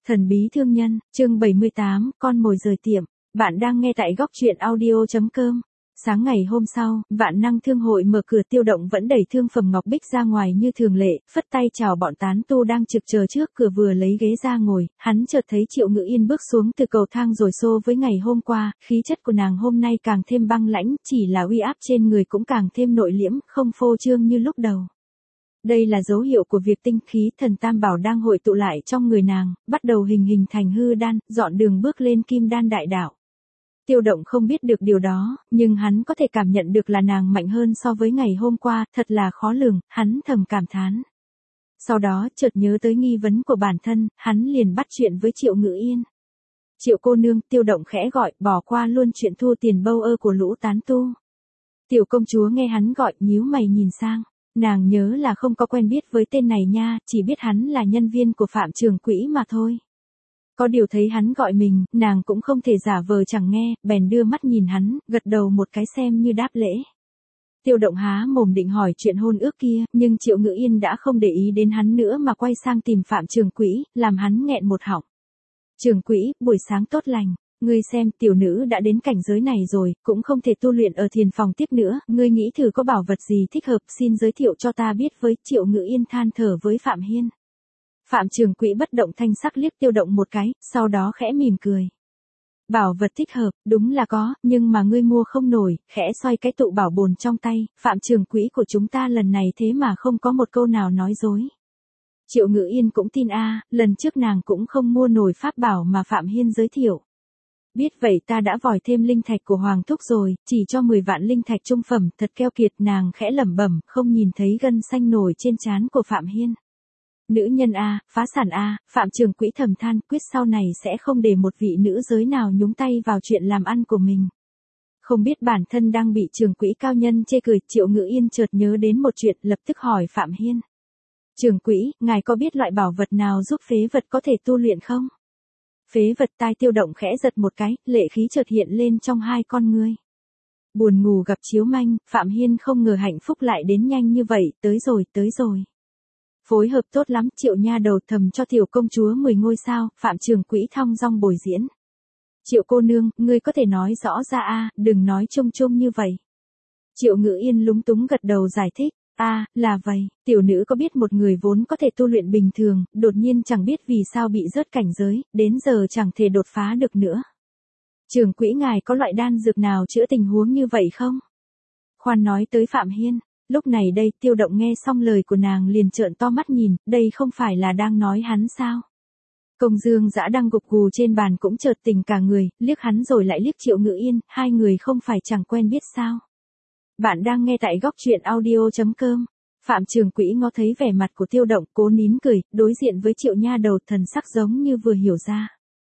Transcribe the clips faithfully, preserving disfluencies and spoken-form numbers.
Thần bí thương nhân, chương bảy mươi tám, con mồi rời tiệm. Bạn đang nghe tại góc truyện audio chấm com. Sáng ngày hôm sau, Vạn Năng Thương hội mở cửa, Tiêu Động vẫn đẩy thương phẩm ngọc bích ra ngoài như thường lệ, phất tay chào bọn tán tu đang trực chờ trước cửa vừa lấy ghế ra ngồi, hắn chợt thấy Triệu Ngữ Yên bước xuống từ cầu thang rồi xô với ngày hôm qua, khí chất của nàng hôm nay càng thêm băng lãnh, chỉ là uy áp trên người cũng càng thêm nội liễm, không phô trương như lúc đầu. Đây là dấu hiệu của việc tinh khí thần tam bảo đang hội tụ lại trong người nàng, bắt đầu hình hình thành hư đan, dọn đường bước lên kim đan đại đạo. Tiêu Động không biết được điều đó, nhưng hắn có thể cảm nhận được là nàng mạnh hơn so với ngày hôm qua, thật là khó lường, hắn thầm cảm thán. Sau đó chợt nhớ tới nghi vấn của bản thân, hắn liền bắt chuyện với Triệu Ngữ Yên. Triệu cô nương, Tiêu Động khẽ gọi, bỏ qua luôn chuyện thu tiền bâu ơ của lũ tán tu. Tiểu công chúa nghe hắn gọi, nhíu mày nhìn sang. Nàng nhớ là không có quen biết với tên này nha, chỉ biết hắn là nhân viên của Phạm Trường Quỹ mà thôi. Có điều thấy hắn gọi mình, nàng cũng không thể giả vờ chẳng nghe, bèn đưa mắt nhìn hắn, gật đầu một cái xem như đáp lễ. Tiêu Động há mồm định hỏi chuyện hôn ước kia, nhưng Triệu Ngữ Yên đã không để ý đến hắn nữa mà quay sang tìm Phạm Trường Quỹ, làm hắn nghẹn một họng. Trường Quỹ, buổi sáng tốt lành. Ngươi xem, tiểu nữ đã đến cảnh giới này rồi, cũng không thể tu luyện ở thiền phòng tiếp nữa, ngươi nghĩ thử có bảo vật gì thích hợp, xin giới thiệu cho ta biết với. Triệu Ngữ Yên than thở với Phạm Hiên. Phạm Trường Quỹ bất động thanh sắc liếc Tiêu Động một cái, sau đó khẽ mỉm cười. Bảo vật thích hợp, đúng là có, nhưng mà ngươi mua không nổi, khẽ xoay cái tụ bảo bồn trong tay, Phạm Trường Quỹ của chúng ta lần này thế mà không có một câu nào nói dối. Triệu Ngữ Yên cũng tin a, lần trước nàng cũng không mua nổi pháp bảo mà Phạm Hiên giới thiệu. Biết vậy ta đã vòi thêm linh thạch của Hoàng Thúc rồi, chỉ cho mười vạn linh thạch trung phẩm, thật keo kiệt, nàng khẽ lẩm bẩm, không nhìn thấy gân xanh nổi trên trán của Phạm Hiên. Nữ nhân a, phá sản a, Phạm Trường Quỹ thầm than, quyết sau này sẽ không để một vị nữ giới nào nhúng tay vào chuyện làm ăn của mình. Không biết bản thân đang bị Trường Quỹ cao nhân chê cười, Triệu Ngữ Yên chợt nhớ đến một chuyện, lập tức hỏi Phạm Hiên. Trường Quỹ, ngài có biết loại bảo vật nào giúp phế vật có thể tu luyện không? Phế vật, tai Tiêu Động khẽ giật một cái, lệ khí chợt hiện lên trong hai con ngươi. Buồn ngủ gặp chiếu manh, Phạm Hiên không ngờ hạnh phúc lại đến nhanh như vậy, tới rồi, tới rồi. Phối hợp tốt lắm, Triệu nha đầu thầm cho tiểu công chúa mười ngôi sao, Phạm Trường Quỹ thong dong bồi diễn. Triệu cô nương, ngươi có thể nói rõ ra a, đừng nói chung chung như vậy. Triệu Ngữ Yên lúng túng gật đầu giải thích. A, à, là vậy, tiểu nữ có biết một người vốn có thể tu luyện bình thường, đột nhiên chẳng biết vì sao bị rớt cảnh giới, đến giờ chẳng thể đột phá được nữa. Trường Quỹ ngài có loại đan dược nào chữa tình huống như vậy không? Khoan nói tới Phạm Hiên, lúc này đây Tiêu Động nghe xong lời của nàng liền trợn to mắt nhìn, đây không phải là đang nói hắn sao? Công Dương Dã đang gục gù trên bàn cũng chợt tỉnh cả người, liếc hắn rồi lại liếc Triệu Ngữ Yên, hai người không phải chẳng quen biết sao? Bạn đang nghe tại góc truyện audio chấm com. Phạm Trường Quỹ ngó thấy vẻ mặt của Tiêu Động, cố nín cười, đối diện với Triệu nha đầu, thần sắc giống như vừa hiểu ra.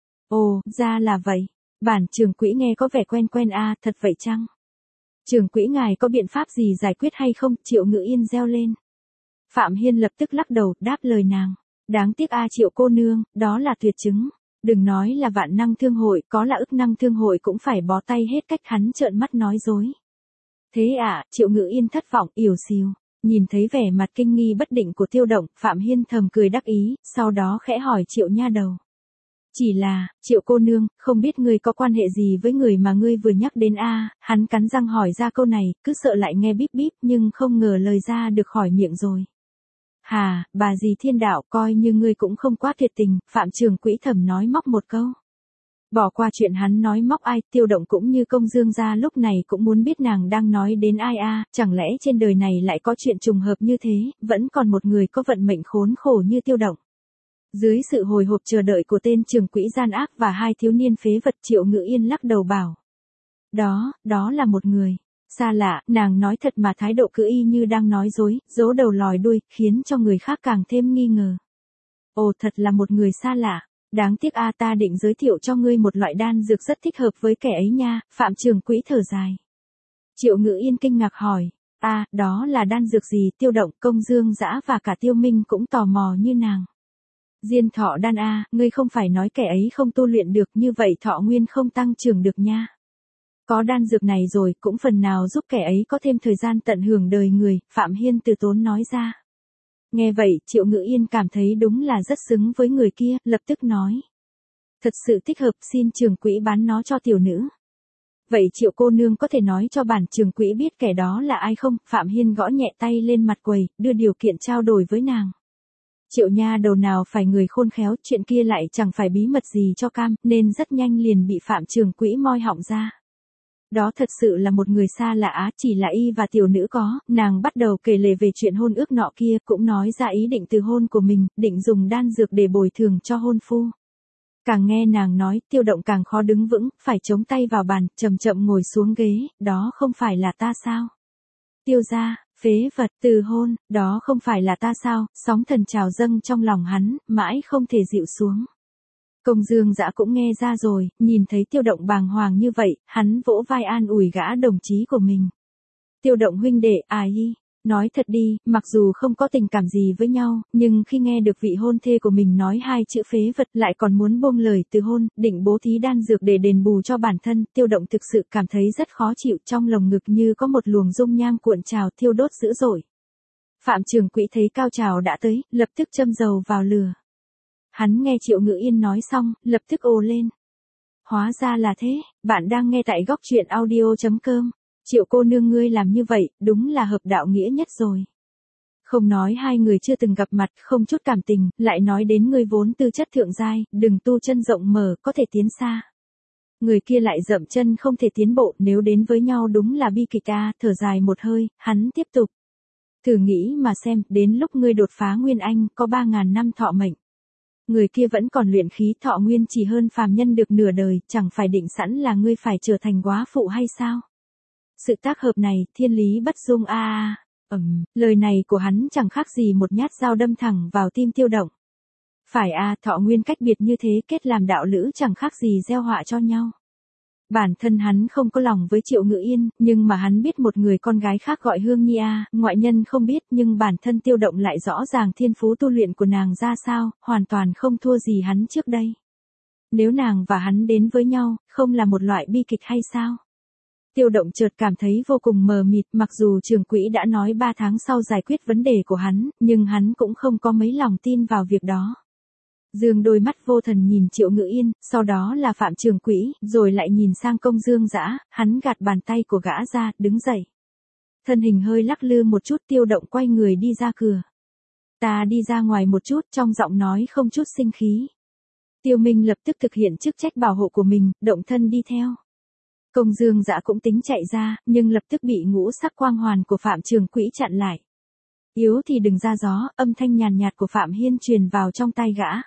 Ồ, ra là vậy. Bản Trường Quỹ nghe có vẻ quen quen a, à, thật vậy chăng? Trường Quỹ ngài có biện pháp gì giải quyết hay không? Triệu Ngữ Yên reo lên. Phạm Hiên lập tức lắc đầu, đáp lời nàng. Đáng tiếc a, Triệu cô nương, đó là tuyệt chứng. Đừng nói là Vạn Năng Thương hội, có là Ức Năng Thương hội cũng phải bó tay hết cách. Hắn trợn mắt nói dối. Thế ạ, à, Triệu Ngữ Yên thất vọng, ỉu xìu. Nhìn thấy vẻ mặt kinh nghi bất định của Tiêu Động, Phạm Hiên thầm cười đắc ý, sau đó khẽ hỏi Triệu nha đầu. Chỉ là, Triệu cô nương, không biết ngươi có quan hệ gì với người mà ngươi vừa nhắc đến a? À, hắn cắn răng hỏi ra câu này, cứ sợ lại nghe bíp bíp, nhưng không ngờ lời ra được khỏi miệng rồi. Hà, bà dì thiên đạo, coi như ngươi cũng không quá thiệt tình, Phạm Trường Quỹ thầm nói móc một câu. Bỏ qua chuyện hắn nói móc ai, Tiêu Động cũng như Công Dương gia lúc này cũng muốn biết nàng đang nói đến ai a, à, chẳng lẽ trên đời này lại có chuyện trùng hợp như thế, vẫn còn một người có vận mệnh khốn khổ như Tiêu Động. Dưới sự hồi hộp chờ đợi của tên Trường Quỹ gian ác và hai thiếu niên phế vật, Triệu Ngữ Yên lắc đầu bảo. Đó, đó là một người. Xa lạ, nàng nói thật mà thái độ cứ y như đang nói dối, giấu đầu lòi đuôi, khiến cho người khác càng thêm nghi ngờ. Ồ, thật là một người xa lạ. Đáng tiếc a, ta định giới thiệu cho ngươi một loại đan dược rất thích hợp với kẻ ấy nha, Phạm Trường Quỹ thở dài. Triệu Ngữ Yên kinh ngạc hỏi, a, à, đó là đan dược gì? Tiêu Động, Công Dương Dã và cả Tiêu Minh cũng tò mò như nàng. Diên thọ đan a, à, ngươi không phải nói kẻ ấy không tu luyện được, như vậy thọ nguyên không tăng trưởng được nha. Có đan dược này rồi, cũng phần nào giúp kẻ ấy có thêm thời gian tận hưởng đời người, Phạm Hiên từ tốn nói ra. Nghe vậy, Triệu Ngữ Yên cảm thấy đúng là rất xứng với người kia, lập tức nói. Thật sự thích hợp, xin trưởng quỹ bán nó cho tiểu nữ. Vậy Triệu cô nương có thể nói cho bản trưởng quỹ biết kẻ đó là ai không? Phạm Hiên gõ nhẹ tay lên mặt quầy, đưa điều kiện trao đổi với nàng. Triệu nha đầu nào phải người khôn khéo, chuyện kia lại chẳng phải bí mật gì cho cam, nên rất nhanh liền bị Phạm trưởng quỹ moi họng ra. Đó thật sự là một người xa lạ á, chỉ là y và tiểu nữ có, nàng bắt đầu kể lể về chuyện hôn ước nọ kia, cũng nói ra ý định từ hôn của mình, định dùng đan dược để bồi thường cho hôn phu. Càng nghe nàng nói, Tiêu Động càng khó đứng vững, phải chống tay vào bàn, chậm chậm ngồi xuống ghế, đó không phải là ta sao? Tiêu gia, phế vật, từ hôn, đó không phải là ta sao? Sóng thần trào dâng trong lòng hắn, mãi không thể dịu xuống. Công Dương Dã cũng nghe ra rồi, nhìn thấy Tiêu Động bàng hoàng như vậy, hắn vỗ vai an ủi gã đồng chí của mình. Tiêu Động huynh đệ, à hi, nói thật đi, mặc dù không có tình cảm gì với nhau, nhưng khi nghe được vị hôn thê của mình nói hai chữ phế vật lại còn muốn buông lời từ hôn, định bố thí đan dược để đền bù cho bản thân, Tiêu Động thực sự cảm thấy rất khó chịu, trong lồng ngực như có một luồng dung nham cuộn trào thiêu đốt dữ dội. Phạm trưởng quỹ thấy cao trào đã tới, lập tức châm dầu vào lửa. Hắn nghe Triệu Ngữ Yên nói xong, lập tức ồ lên. Hóa ra là thế, bạn đang nghe tại góc truyện audio chấm com. Triệu cô nương ngươi làm như vậy, đúng là hợp đạo nghĩa nhất rồi. Không nói hai người chưa từng gặp mặt, không chút cảm tình, lại nói đến ngươi vốn tư chất thượng giai, đừng tu chân rộng mở, có thể tiến xa. Người kia lại dậm chân không thể tiến bộ, nếu đến với nhau đúng là bi kịch a, thở dài một hơi, hắn tiếp tục. Thử nghĩ mà xem, đến lúc ngươi đột phá Nguyên Anh, có ba ngàn năm thọ mệnh. Người kia vẫn còn luyện khí thọ nguyên chỉ hơn phàm nhân được nửa đời, chẳng phải định sẵn là ngươi phải trở thành góa phụ hay sao? Sự tác hợp này, thiên lý bất dung a a. Ừm, lời này của hắn chẳng khác gì một nhát dao đâm thẳng vào tim Tiêu Động. Phải a, thọ nguyên cách biệt như thế, kết làm đạo lữ chẳng khác gì gieo họa cho nhau. Bản thân hắn không có lòng với Triệu Ngữ Yên, nhưng mà hắn biết một người con gái khác gọi Hương Nhi a, ngoại nhân không biết, nhưng bản thân Tiêu Động lại rõ ràng thiên phú tu luyện của nàng ra sao, hoàn toàn không thua gì hắn trước đây. Nếu nàng và hắn đến với nhau, không là một loại bi kịch hay sao? Tiêu Động chợt cảm thấy vô cùng mờ mịt, mặc dù trưởng quỹ đã nói ba tháng sau giải quyết vấn đề của hắn, nhưng hắn cũng không có mấy lòng tin vào việc đó. Dương đôi mắt vô thần nhìn Triệu Ngữ Yên, sau đó là Phạm trưởng quỹ, rồi lại nhìn sang Công Dương Dã, hắn gạt bàn tay của gã ra, đứng dậy. Thân hình hơi lắc lư một chút, Tiêu Động quay người đi ra cửa. Ta đi ra ngoài một chút, trong giọng nói không chút sinh khí. Tiêu Minh lập tức thực hiện chức trách bảo hộ của mình, động thân đi theo. Công Dương Dã cũng tính chạy ra, nhưng lập tức bị ngũ sắc quang hoàn của Phạm trưởng quỹ chặn lại. Yếu thì đừng ra gió, âm thanh nhàn nhạt của Phạm Hiên truyền vào trong tai gã.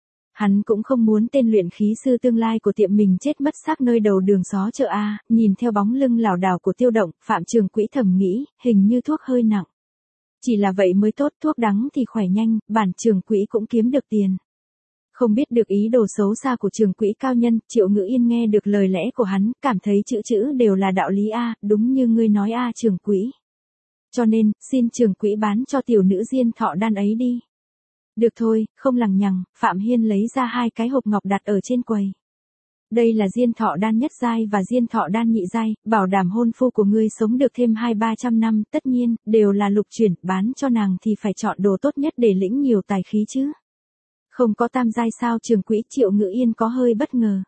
Hắn cũng không muốn tên luyện khí sư tương lai của tiệm mình chết mất xác nơi đầu đường xó chợ a, nhìn theo bóng lưng lảo đảo của Tiêu Động, Phạm trưởng quỹ thầm nghĩ, hình như thuốc hơi nặng. Chỉ là vậy mới tốt, thuốc đắng thì khỏe nhanh, bản trưởng quỹ cũng kiếm được tiền. Không biết được ý đồ xấu xa của trưởng quỹ cao nhân, Triệu Ngữ Yên nghe được lời lẽ của hắn, cảm thấy chữ chữ đều là đạo lý a, đúng như ngươi nói a trưởng quỹ. Cho nên, xin trưởng quỹ bán cho tiểu nữ diên thọ đan ấy đi. Được thôi, không lằng nhằng, Phạm Hiên lấy ra hai cái hộp ngọc đặt ở trên quầy. Đây là diên thọ đan nhất giai và diên thọ đan nhị giai, bảo đảm hôn phu của ngươi sống được thêm hai ba trăm năm, tất nhiên, đều là lục chuyển, bán cho nàng thì phải chọn đồ tốt nhất để lĩnh nhiều tài khí chứ. Không có tam giai sao? Trưởng quỹ Triệu Ngữ Yên có hơi bất ngờ.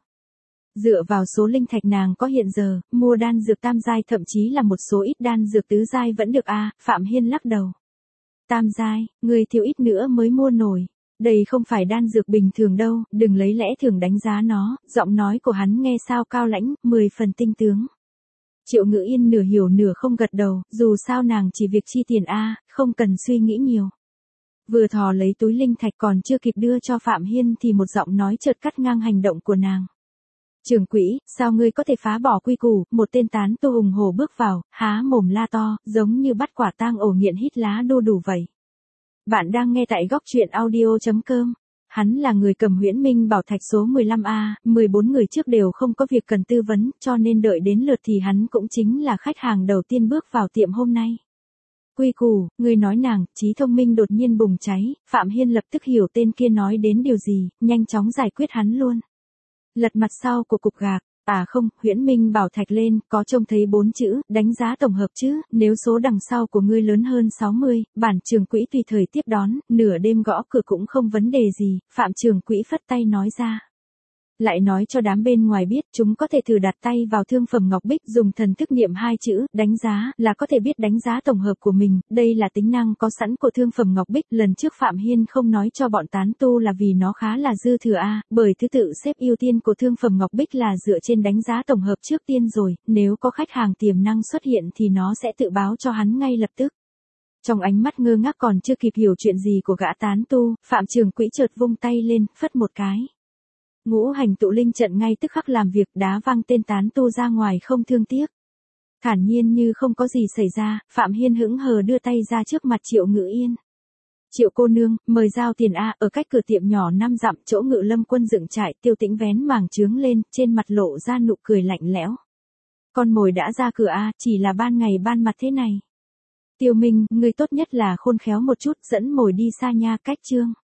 Dựa vào số linh thạch nàng có hiện giờ, mua đan dược tam giai thậm chí là một số ít đan dược tứ giai vẫn được a, Phạm Hiên lắc đầu. Tam giai, người thiếu ít nữa mới mua nổi. Đây không phải đan dược bình thường đâu, đừng lấy lẽ thường đánh giá nó, giọng nói của hắn nghe sao cao lãnh, mười phần tinh tướng. Triệu Ngữ Yên nửa hiểu nửa không gật đầu, dù sao nàng chỉ việc chi tiền a, không cần suy nghĩ nhiều. Vừa thò lấy túi linh thạch còn chưa kịp đưa cho Phạm Hiên thì một giọng nói chợt cắt ngang hành động của nàng. Trưởng quỹ, sao ngươi có thể phá bỏ quy củ? Một tên tán tu hùng hổ bước vào, há mồm la to, giống như bắt quả tang ổ nghiện hít lá đu đủ vậy. Bạn đang nghe tại góc truyện audio chấm com. Hắn là người cầm Huyễn Minh Bảo Thạch số mười lăm A, mười bốn người trước đều không có việc cần tư vấn, cho nên đợi đến lượt thì hắn cũng chính là khách hàng đầu tiên bước vào tiệm hôm nay. Quy củ, người nói nàng, trí thông minh đột nhiên bùng cháy, Phạm Hiên lập tức hiểu tên kia nói đến điều gì, nhanh chóng giải quyết hắn luôn. Lật mặt sau của cục gạc, À không, Huyễn Minh bảo thạch lên, có trông thấy bốn chữ, đánh giá tổng hợp chứ, nếu số đằng sau của ngươi lớn hơn sáu mươi, bản trưởng quỹ tùy thời tiếp đón, nửa đêm gõ cửa cũng không vấn đề gì, Phạm trưởng quỹ phất tay nói ra. Lại nói cho đám bên ngoài biết chúng có thể thử đặt tay vào thương phẩm ngọc bích dùng thần thức niệm hai chữ, đánh giá, là có thể biết đánh giá tổng hợp của mình, đây là tính năng có sẵn của thương phẩm ngọc bích, lần trước Phạm Hiên không nói cho bọn tán tu là vì nó khá là dư thừa a, bởi thứ tự xếp ưu tiên của thương phẩm ngọc bích là dựa trên đánh giá tổng hợp trước tiên rồi, nếu có khách hàng tiềm năng xuất hiện thì nó sẽ tự báo cho hắn ngay lập tức. Trong ánh mắt ngơ ngác còn chưa kịp hiểu chuyện gì của gã tán tu, Phạm trưởng quỹ chợt vung tay lên, phất một cái. Ngũ hành tụ linh trận ngay tức khắc làm việc đá văng tên tán tu ra ngoài không thương tiếc. Thản nhiên như không có gì xảy ra, Phạm Hiên hững hờ đưa tay ra trước mặt Triệu Ngự Yên. Triệu cô nương, mời giao tiền a, ở cách cửa tiệm nhỏ năm dặm chỗ Ngự Lâm quân dựng trại, Tiêu Tĩnh vén màng trướng lên, trên mặt lộ ra nụ cười lạnh lẽo. Con mồi đã ra cửa a, chỉ là ban ngày ban mặt thế này. Tiêu Minh, ngươi tốt nhất là khôn khéo một chút, dẫn mồi đi xa nha, cách chương.